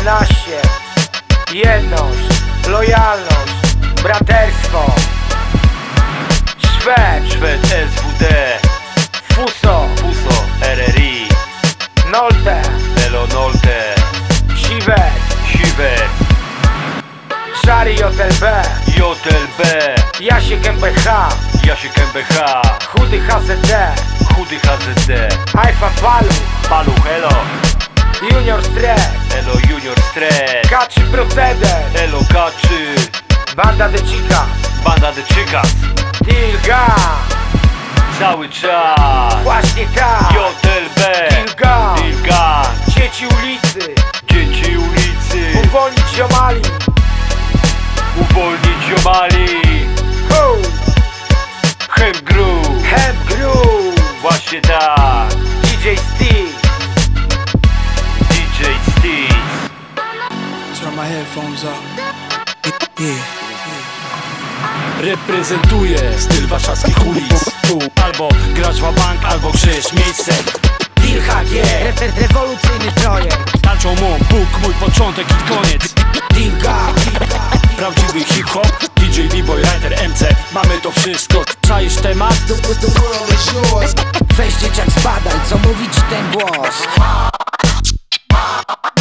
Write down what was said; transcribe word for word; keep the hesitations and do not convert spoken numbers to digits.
jedenaście. Jedność, lojalność, braterstwo. Szwed, Szwed S W D, Fuso, Fuso R R I, Nolte, Elo Nolte, Siwet, Siwet, Szary J L B, J L B, Jasiek M B H, Jasiek M B H, Chudy H Z D, Chudy H Z D, Alfa Palu, Paluch Elo, Junior Stres, Elo Junior Stres, K trzy Proceder, Elo K trzy, Banda de Chica, Banda de Chicas, Tilga, cały czas, właśnie tak, J L B, Tilga, Tilga, Dzieci ulicy, dzieci ulicy, uwolnić ziomali, uwolnić ziomali, ho, Hemp Groove, Hemp Groove, właśnie tak, D J Steve, D J Steve. Turn my headphones up. Yeah. Reprezentuję styl warszawskich ulic. Tu albo grać wa bank, albo krzyż miejsce. Deal H G, re rewolucyjny projekt, Tańczą mu Bóg, mój początek i koniec. Tilga, Prawdziwy hip-hop, D J, B-boy, writer, M C. Mamy to wszystko, czaisz temat? weź dzieciak zbadaj, co mówi ci ten głos.